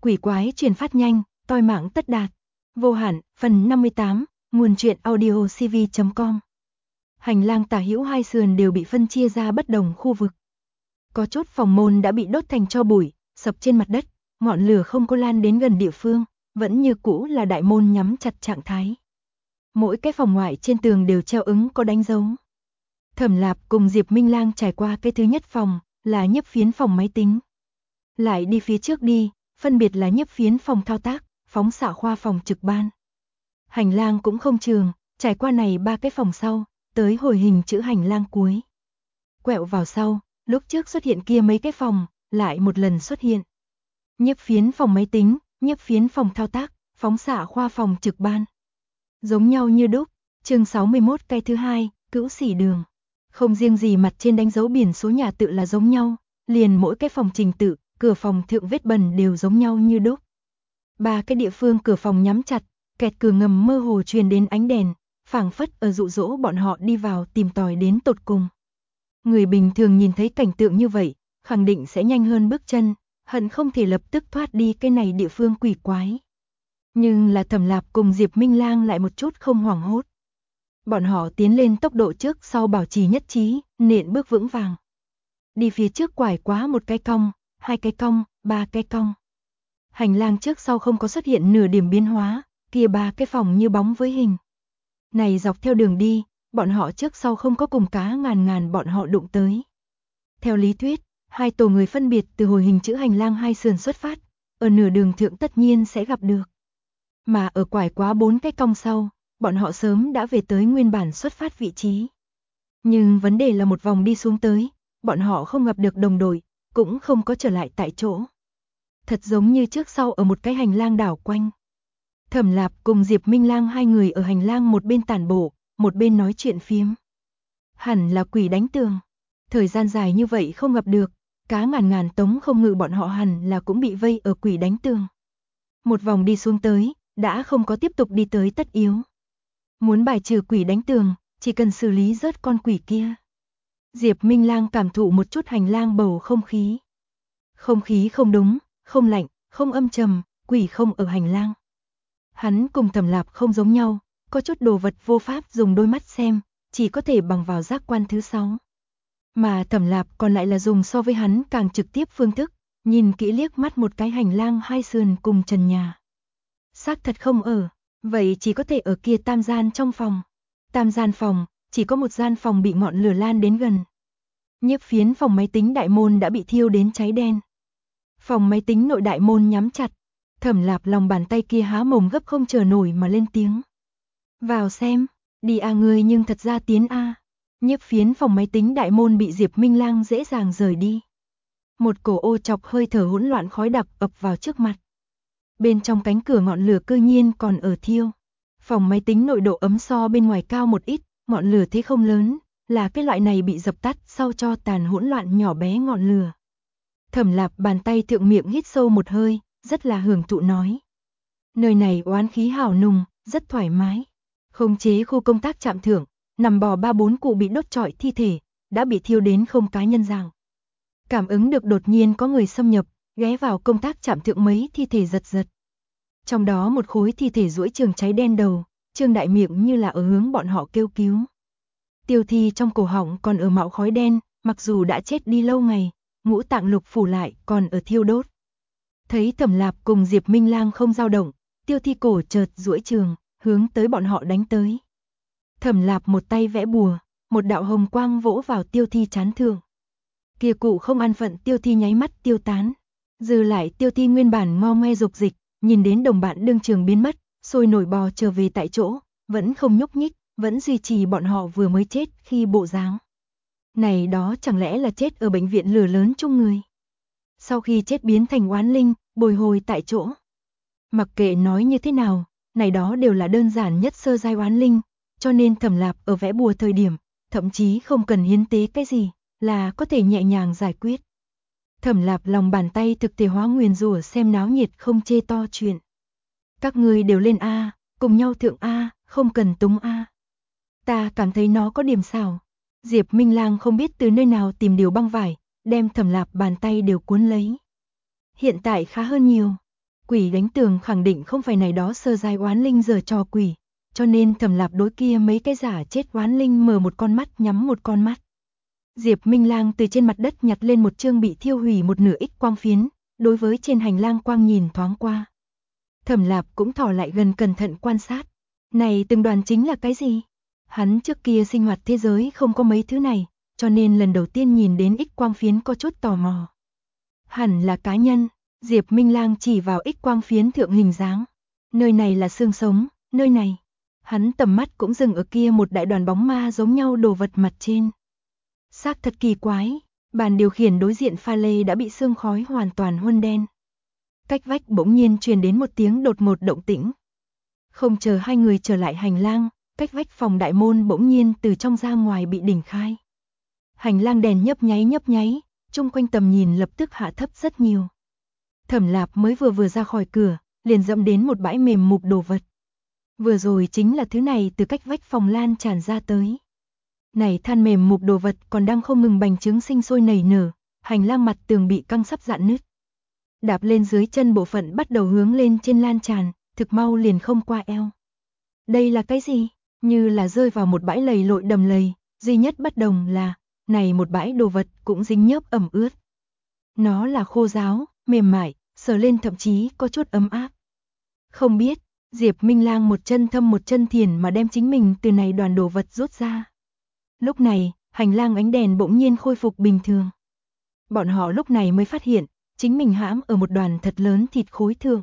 quỷ quái truyền phát nhanh, toi mạng tất đạt. Vô hạn, phần 58, nguồn truyện audio cv.com. Hành lang tả hữu hai sườn đều bị phân chia ra bất đồng khu vực. Có chốt phòng môn đã bị đốt thành tro bụi, sập trên mặt đất, ngọn lửa không có lan đến gần địa phương, vẫn như cũ là đại môn nhắm chặt trạng thái. Mỗi cái phòng ngoại trên tường đều treo ứng có đánh dấu. Thẩm Lạp cùng Diệp Minh Lang trải qua cái thứ nhất phòng, là nhiếp phiến phòng máy tính. Lại đi phía trước đi, phân biệt là nhiếp phiến phòng thao tác, phóng xạ khoa phòng trực ban. Hành lang cũng không trường, trải qua này ba cái phòng sau, tới hồi hình chữ hành lang cuối. Quẹo vào sau, lúc trước xuất hiện kia mấy cái phòng, lại một lần xuất hiện. Nhiếp phiến phòng máy tính, nhiếp phiến phòng thao tác, phóng xạ khoa phòng trực ban. Giống nhau như đúc, chương 61 cái thứ hai, Cữu Sỉ Đường. Không riêng gì mặt trên đánh dấu biển số nhà tự là giống nhau, liền mỗi cái phòng trình tự, cửa phòng thượng vết bẩn đều giống nhau như đúc. Ba cái địa phương cửa phòng nhắm chặt, kẹt cửa ngầm mơ hồ truyền đến ánh đèn, phảng phất ở dụ dỗ bọn họ đi vào tìm tòi đến tột cùng. Người bình thường nhìn thấy cảnh tượng như vậy, khẳng định sẽ nhanh hơn bước chân, hận không thể lập tức thoát đi cái này địa phương quỷ quái. Nhưng là Thẩm Lạp cùng Diệp Minh Lang lại một chút không hoảng hốt. Bọn họ tiến lên tốc độ trước sau bảo trì nhất trí, nện bước vững vàng. Đi phía trước quải quá một cái cong, hai cái cong, ba cái cong. Hành lang trước sau không có xuất hiện nửa điểm biến hóa, kia ba cái phòng như bóng với hình. Này dọc theo đường đi, bọn họ trước sau không có cùng cá ngàn bọn họ đụng tới. Theo lý thuyết, hai tổ người phân biệt từ hồi hình chữ hành lang hai sườn xuất phát, ở nửa đường thượng tất nhiên sẽ gặp được. Mà ở quải quá bốn cái cong sau, bọn họ sớm đã về tới nguyên bản xuất phát vị trí. Nhưng vấn đề là một vòng đi xuống tới, bọn họ không gặp được đồng đội, cũng không có trở lại tại chỗ. Thật giống như trước sau ở một cái hành lang đảo quanh. Thẩm Lạp cùng Diệp Minh Lang hai người ở hành lang một bên tản bộ, một bên nói chuyện phiếm. Hẳn là quỷ đánh tường. Thời gian dài như vậy không gặp được, cá ngàn tống không ngự bọn họ hẳn là cũng bị vây ở quỷ đánh tường. Một vòng đi xuống tới, đã không có tiếp tục đi tới tất yếu. Muốn bài trừ quỷ đánh tường, chỉ cần xử lý rớt con quỷ kia. Diệp Minh Lang cảm thụ một chút hành lang bầu không khí. Không khí không đúng, không lạnh, không âm trầm, quỷ không ở hành lang. Hắn cùng Thẩm Lạp không giống nhau, có chút đồ vật vô pháp dùng đôi mắt xem, chỉ có thể bằng vào giác quan thứ 6. Mà Thẩm Lạp còn lại là dùng so với hắn càng trực tiếp phương thức, nhìn kỹ liếc mắt một cái hành lang hai sườn cùng trần nhà. Xác thật không ở, vậy chỉ có thể ở kia tam gian trong phòng. Tam gian phòng, chỉ có một gian phòng bị ngọn lửa lan đến gần. Nhiếp phiến phòng máy tính đại môn đã bị thiêu đến cháy đen. Phòng máy tính nội đại môn nhắm chặt, Thẩm Lạp lòng bàn tay kia há mồm gấp không chờ nổi mà lên tiếng. Vào xem, đi a ngươi nhưng thật ra tiến a. Nhiếp phiến phòng máy tính đại môn bị Diệp Minh Lang dễ dàng rời đi. Một cổ ô chọc hơi thở hỗn loạn khói đặc ập vào trước mặt. Bên trong cánh cửa ngọn lửa cư nhiên còn ở thiêu. Phòng máy tính nội độ ấm so bên ngoài cao một ít, ngọn lửa thế không lớn, là cái loại này bị dập tắt sau cho tàn hỗn loạn nhỏ bé ngọn lửa. Thẩm Lạp bàn tay thượng miệng hít sâu một hơi, rất là hưởng thụ nói. Nơi này oán khí hào nùng, rất thoải mái. Khống chế khu công tác trạm thượng, nằm bò 3-4 cụ bị đốt trọi thi thể, đã bị thiêu đến không cá nhân dạng. Cảm ứng được đột nhiên có người xâm nhập, ghé vào công tác trạm thượng mấy thi thể giật giật. Trong đó một khối thi thể duỗi trường cháy đen đầu, trương đại miệng như là ở hướng bọn họ kêu cứu. Tiêu thi trong cổ họng còn ở mạo khói đen, mặc dù đã chết đi lâu ngày, ngũ tạng lục phủ lại còn ở thiêu đốt. Thấy Thẩm Lạp cùng Diệp Minh Lang không dao động, tiêu thi cổ chợt duỗi trường, hướng tới bọn họ đánh tới. Thẩm Lạp một tay vẽ bùa, một đạo hồng quang vỗ vào tiêu thi trán thượng. Kia cụ không an phận tiêu thi nháy mắt tiêu tán. Dư lại tiêu thi nguyên bản ngo ngoe dục dịch, nhìn đến đồng bạn đương trường biến mất, sôi nổi bò trở về tại chỗ, vẫn không nhúc nhích, vẫn duy trì bọn họ vừa mới chết khi bộ dáng. Này đó chẳng lẽ là chết ở bệnh viện lửa lớn chung người. Sau khi chết biến thành oán linh, bồi hồi tại chỗ. Mặc kệ nói như thế nào, này đó đều là đơn giản nhất sơ giai oán linh, cho nên Thẩm Lạp ở vẽ bùa thời điểm, thậm chí không cần hiến tế cái gì, là có thể nhẹ nhàng giải quyết. Thẩm Lạp lòng bàn tay thực thể hóa nguyền rủa xem náo nhiệt không chê to chuyện. Các ngươi đều lên A, cùng nhau thượng A, không cần túng A. Ta cảm thấy nó có điểm xảo. Diệp Minh Lang không biết từ nơi nào tìm điều băng vải, đem Thẩm Lạp bàn tay đều cuốn lấy. Hiện tại khá hơn nhiều. Quỷ đánh tường khẳng định không phải này đó sơ giai oán linh giở trò quỷ, cho nên Thẩm Lạp đối kia mấy cái giả chết oán linh mở một con mắt nhắm một con mắt. Diệp Minh Lang từ trên mặt đất nhặt lên một chương bị thiêu hủy một nửa X quang phiến, đối với trên hành lang quang nhìn thoáng qua. Thẩm Lạp cũng thò lại gần cẩn thận quan sát. Này từng đoàn chính là cái gì? Hắn trước kia sinh hoạt thế giới không có mấy thứ này, cho nên lần đầu tiên nhìn đến X quang phiến có chút tò mò. Hẳn là cá nhân, Diệp Minh Lang chỉ vào X quang phiến thượng hình dáng. Nơi này là xương sống, nơi này. Hắn tầm mắt cũng dừng ở kia một đại đoàn bóng ma giống nhau đồ vật mặt trên. Xác thật kỳ quái, bàn điều khiển đối diện pha lê đã bị sương khói hoàn toàn huân đen. Cách vách bỗng nhiên truyền đến một tiếng đột ngột động tĩnh. Không chờ hai người trở lại hành lang, cách vách phòng đại môn bỗng nhiên từ trong ra ngoài bị đỉnh khai. Hành lang đèn nhấp nháy, chung quanh tầm nhìn lập tức hạ thấp rất nhiều. Thẩm Lạp mới vừa ra khỏi cửa, liền dẫm đến một bãi mềm mục đồ vật. Vừa rồi chính là thứ này từ cách vách phòng lan tràn ra tới. Này than mềm mục đồ vật còn đang không ngừng bành trướng sinh sôi nảy nở, hành lang mặt tường bị căng sắp dạn nứt. Đạp lên dưới chân bộ phận bắt đầu hướng lên trên lan tràn, thực mau liền không qua eo. Đây là cái gì? Như là rơi vào một bãi lầy lội đầm lầy, duy nhất bất đồng là, này một bãi đồ vật cũng dính nhớp ẩm ướt. Nó là khô ráo, mềm mại, sờ lên thậm chí có chút ấm áp. Không biết, Diệp Minh Lang một chân thâm một chân thiền mà đem chính mình từ này đoàn đồ vật rút ra. Lúc này, hành lang ánh đèn bỗng nhiên khôi phục bình thường. Bọn họ lúc này mới phát hiện, chính mình hãm ở một đoàn thật lớn thịt khối thượng.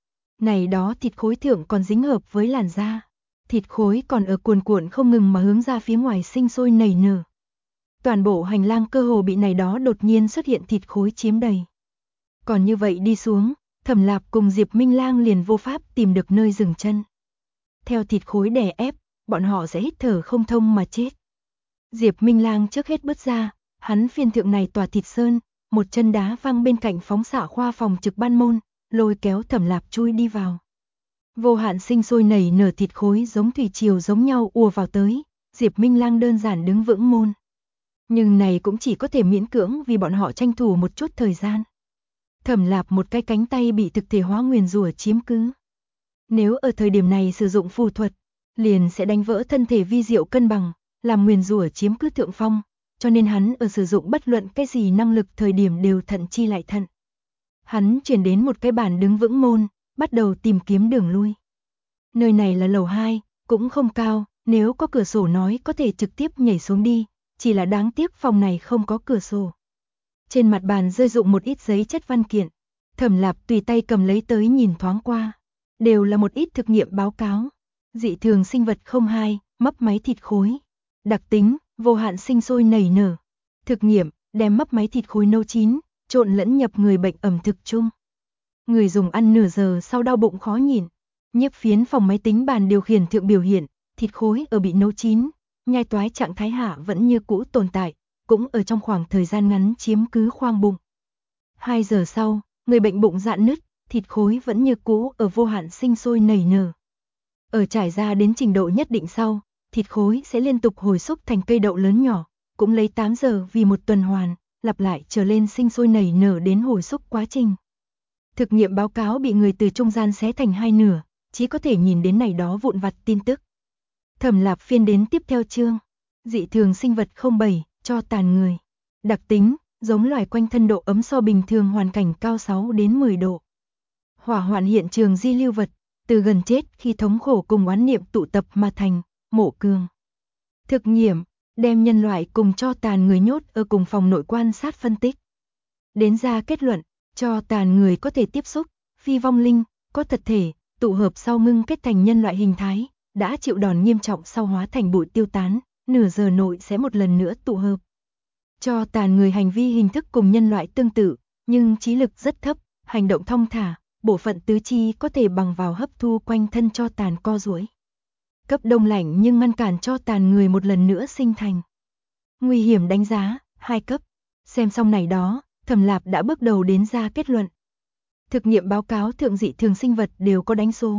Này đó thịt khối thượng còn dính hợp với làn da. Thịt khối còn ở cuồn cuộn không ngừng mà hướng ra phía ngoài sinh sôi nảy nở. Toàn bộ hành lang cơ hồ bị này đó đột nhiên xuất hiện thịt khối chiếm đầy. Còn như vậy đi xuống, Thẩm Lạp cùng Diệp Minh Lang liền vô pháp tìm được nơi dừng chân. Theo thịt khối đè ép, bọn họ sẽ hít thở không thông mà chết. Diệp Minh Lang trước hết bước ra, hắn phiên thượng này tòa thịt sơn, một chân đá văng bên cạnh phóng xạ khoa phòng trực ban môn, lôi kéo Thẩm Lạp chui đi vào. Vô hạn sinh sôi nảy nở thịt khối giống thủy triều giống nhau ùa vào tới, Diệp Minh Lang đơn giản đứng vững môn. Nhưng này cũng chỉ có thể miễn cưỡng vì bọn họ tranh thủ một chút thời gian. Thẩm Lạp một cái cánh tay bị thực thể hóa nguyền rủa chiếm cứ. Nếu ở thời điểm này sử dụng phù thuật, liền sẽ đánh vỡ thân thể vi diệu cân bằng, làm nguyền rủa chiếm cứ thượng phong, cho nên hắn ở sử dụng bất luận cái gì năng lực thời điểm đều thận chi lại thận. Hắn chuyển đến một cái bàn đứng vững môn, bắt đầu tìm kiếm đường lui. Nơi này là lầu 2, cũng không cao, nếu có cửa sổ nói có thể trực tiếp nhảy xuống đi, chỉ là đáng tiếc phòng này không có cửa sổ. Trên mặt bàn rơi rụng một ít giấy chất văn kiện, Thẩm Lạp tùy tay cầm lấy tới nhìn thoáng qua, đều là một ít thực nghiệm báo cáo. Dị thường sinh vật 02, mấp máy thịt khối. Đặc tính, vô hạn sinh sôi nảy nở. Thực nghiệm, đem mấp máy thịt khối nấu chín, trộn lẫn nhập người bệnh ẩm thực chung. Người dùng ăn nửa giờ sau đau bụng khó nhịn. Nhiếp phiến phòng máy tính bàn điều khiển thượng biểu hiện, thịt khối ở bị nấu chín, nhai toái trạng thái hạ vẫn như cũ tồn tại, cũng ở trong khoảng thời gian ngắn chiếm cứ khoang bụng. 2 giờ sau, người bệnh bụng rạn nứt, thịt khối vẫn như cũ ở vô hạn sinh sôi nảy nở. Ở trải ra đến trình độ nhất định sau, thịt khối sẽ liên tục hồi xúc thành cây đậu lớn nhỏ, cũng lấy 8 giờ vì một tuần hoàn, lặp lại trở lên sinh sôi nảy nở đến hồi xúc quá trình. Thực nghiệm báo cáo bị người từ trung gian xé thành hai nửa, chỉ có thể nhìn đến này đó vụn vặt tin tức. Thẩm Lạp phiên đến tiếp theo chương, dị thường sinh vật 07, cho tàn người. Đặc tính, giống loài quanh thân độ ấm so bình thường hoàn cảnh cao 6 đến 10 độ. Hỏa hoạn hiện trường di lưu vật, từ gần chết khi thống khổ cùng oán niệm tụ tập mà thành, mộ cường. Thực nghiệm, đem nhân loại cùng cho tàn người nhốt ở cùng phòng nội quan sát phân tích. Đến ra kết luận, cho tàn người có thể tiếp xúc, phi vong linh, có thật thể, tụ hợp sau ngưng kết thành nhân loại hình thái, đã chịu đòn nghiêm trọng sau hóa thành bụi tiêu tán, nửa giờ nội sẽ một lần nữa tụ hợp. Cho tàn người hành vi hình thức cùng nhân loại tương tự, nhưng trí lực rất thấp, hành động thong thả, bộ phận tứ chi có thể bằng vào hấp thu quanh thân cho tàn co duỗi. Cấp đông lạnh nhưng ngăn cản cho tàn người một lần nữa sinh thành. Nguy hiểm đánh giá, 2 cấp. Xem xong này đó, Thẩm Lạp đã bước đầu đến ra kết luận. Thực nghiệm báo cáo thượng dị thường sinh vật đều có đánh số.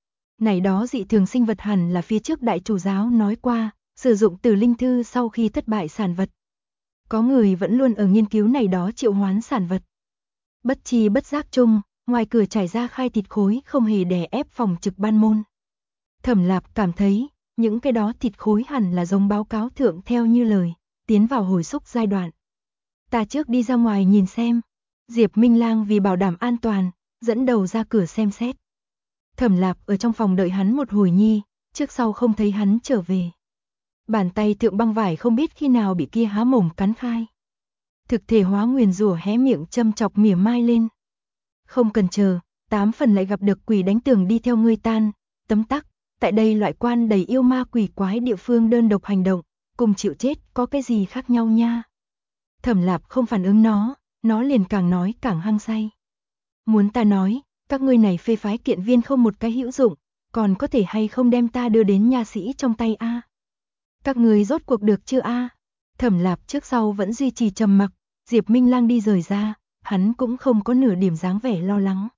Này đó dị thường sinh vật hẳn là phía trước đại chủ giáo nói qua, sử dụng từ linh thư sau khi thất bại sản vật. Có người vẫn luôn ở nghiên cứu này đó triệu hoán sản vật. Bất chi bất giác chung, ngoài cửa trải ra khai thịt khối không hề đè ép phòng trực ban môn. Thẩm Lạp cảm thấy, những cái đó thịt khối hẳn là giống báo cáo thượng theo như lời, tiến vào hồi xúc giai đoạn. Ta trước đi ra ngoài nhìn xem. Diệp Minh Lang vì bảo đảm an toàn, dẫn đầu ra cửa xem xét. Thẩm Lạp ở trong phòng đợi hắn một hồi nhi, trước sau không thấy hắn trở về. Bàn tay thượng băng vải không biết khi nào bị kia há mồm cắn khai. Thực thể hóa nguyền rủa hé miệng châm chọc mỉa mai lên. Không cần chờ, 8 phần lại gặp được quỷ đánh tường đi theo ngươi tan, tấm tắc, tại đây loại quan đầy yêu ma quỷ quái địa phương đơn độc hành động, cùng chịu chết có cái gì khác nhau nha. Thẩm Lạp không phản ứng nó liền càng nói càng hăng say. Muốn ta nói, các ngươi này phê phái kiện viên không một cái hữu dụng, còn có thể hay không đem ta đưa đến nha sĩ trong tay a? Các ngươi rốt cuộc được chưa a? Thẩm Lạp trước sau vẫn duy trì trầm mặc, Diệp Minh Lang đi rời ra, hắn cũng không có nửa điểm dáng vẻ lo lắng.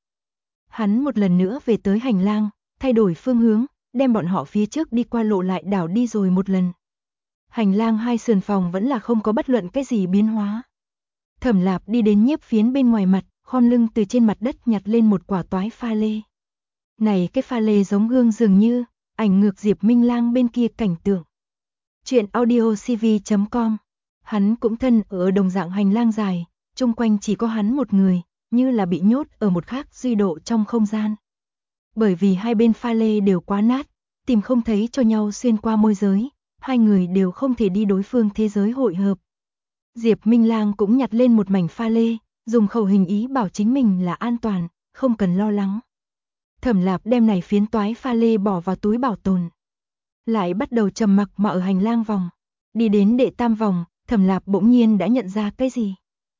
Hắn một lần nữa về tới hành lang, thay đổi phương hướng, đem bọn họ phía trước đi qua lộ lại đảo đi rồi một lần. Hành lang hai sườn phòng vẫn là không có bất luận cái gì biến hóa. Thẩm Lạp đi đến nhiếp phiến bên ngoài mặt, khom lưng từ trên mặt đất nhặt lên một quả toái pha lê. Này cái pha lê giống gương dường như, ảnh ngược Diệp Minh Lang bên kia cảnh tượng. Chuyện audiocv.com. Hắn cũng thân ở đồng dạng hành lang dài, chung quanh chỉ có hắn một người, như là bị nhốt ở một khác duy độ trong không gian. Bởi vì hai bên pha lê đều quá nát, tìm không thấy cho nhau xuyên qua môi giới, hai người đều không thể đi đối phương thế giới hội hợp. Diệp Minh Lang cũng nhặt lên một mảnh pha lê, dùng khẩu hình ý bảo chính mình là an toàn, không cần lo lắng. Thẩm Lạp đem này phiến toái pha lê bỏ vào túi bảo tồn. Lại bắt đầu trầm mặc mà ở hành lang vòng. Đi đến đệ tam vòng, Thẩm Lạp bỗng nhiên đã nhận ra cái gì.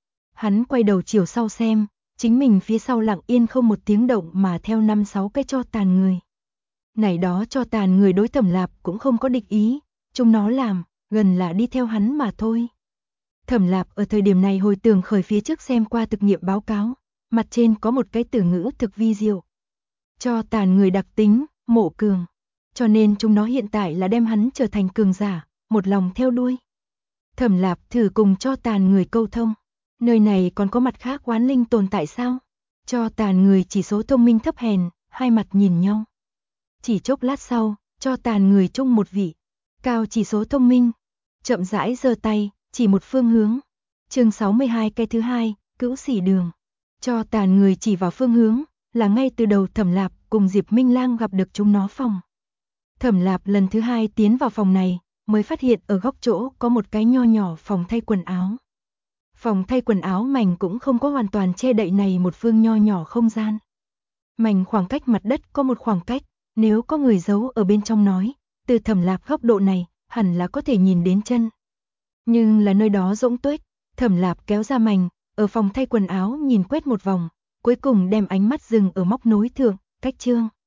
Hắn quay đầu chiều sau xem, chính mình phía sau lặng yên không một tiếng động mà theo 5-6 cái tro tàn người. Này đó cho tàn người đối Thẩm Lạp cũng không có địch ý, chúng nó làm, gần là đi theo hắn mà thôi. Thẩm Lạp ở thời điểm này hồi tưởng khởi phía trước xem qua thực nghiệm báo cáo, mặt trên có một cái từ ngữ thực vi diệu. Cho tàn người đặc tính, mộ cường. Cho nên chúng nó hiện tại là đem hắn trở thành cường giả, một lòng theo đuôi. Thẩm Lạp thử cùng cho tàn người câu thông. Nơi này còn có mặt khác oán linh tồn tại sao? Cho tàn người chỉ số thông minh thấp hèn, hai mặt nhìn nhau. Chỉ chốc lát sau, cho tàn người chung một vị. Cao chỉ số thông minh. Chậm rãi giơ tay, chỉ một phương hướng. Chương 62 cái thứ hai, cữu sĩ đường. Cho tàn người chỉ vào phương hướng, là ngay từ đầu Thẩm Lạp cùng Diệp Minh Lang gặp được chúng nó phòng. Thẩm Lạp lần thứ hai tiến vào phòng này, mới phát hiện ở góc chỗ có một cái nho nhỏ phòng thay quần áo. Phòng thay quần áo mảnh cũng không có hoàn toàn che đậy này một phương nho nhỏ không gian. Mảnh khoảng cách mặt đất có một khoảng cách, nếu có người giấu ở bên trong nói, từ Thẩm Lạp góc độ này, hẳn là có thể nhìn đến chân. Nhưng là nơi đó rỗng tuếch, Thẩm Lạp kéo ra mảnh, ở phòng thay quần áo nhìn quét một vòng, cuối cùng đem ánh mắt dừng ở móc nối thượng, cách chương.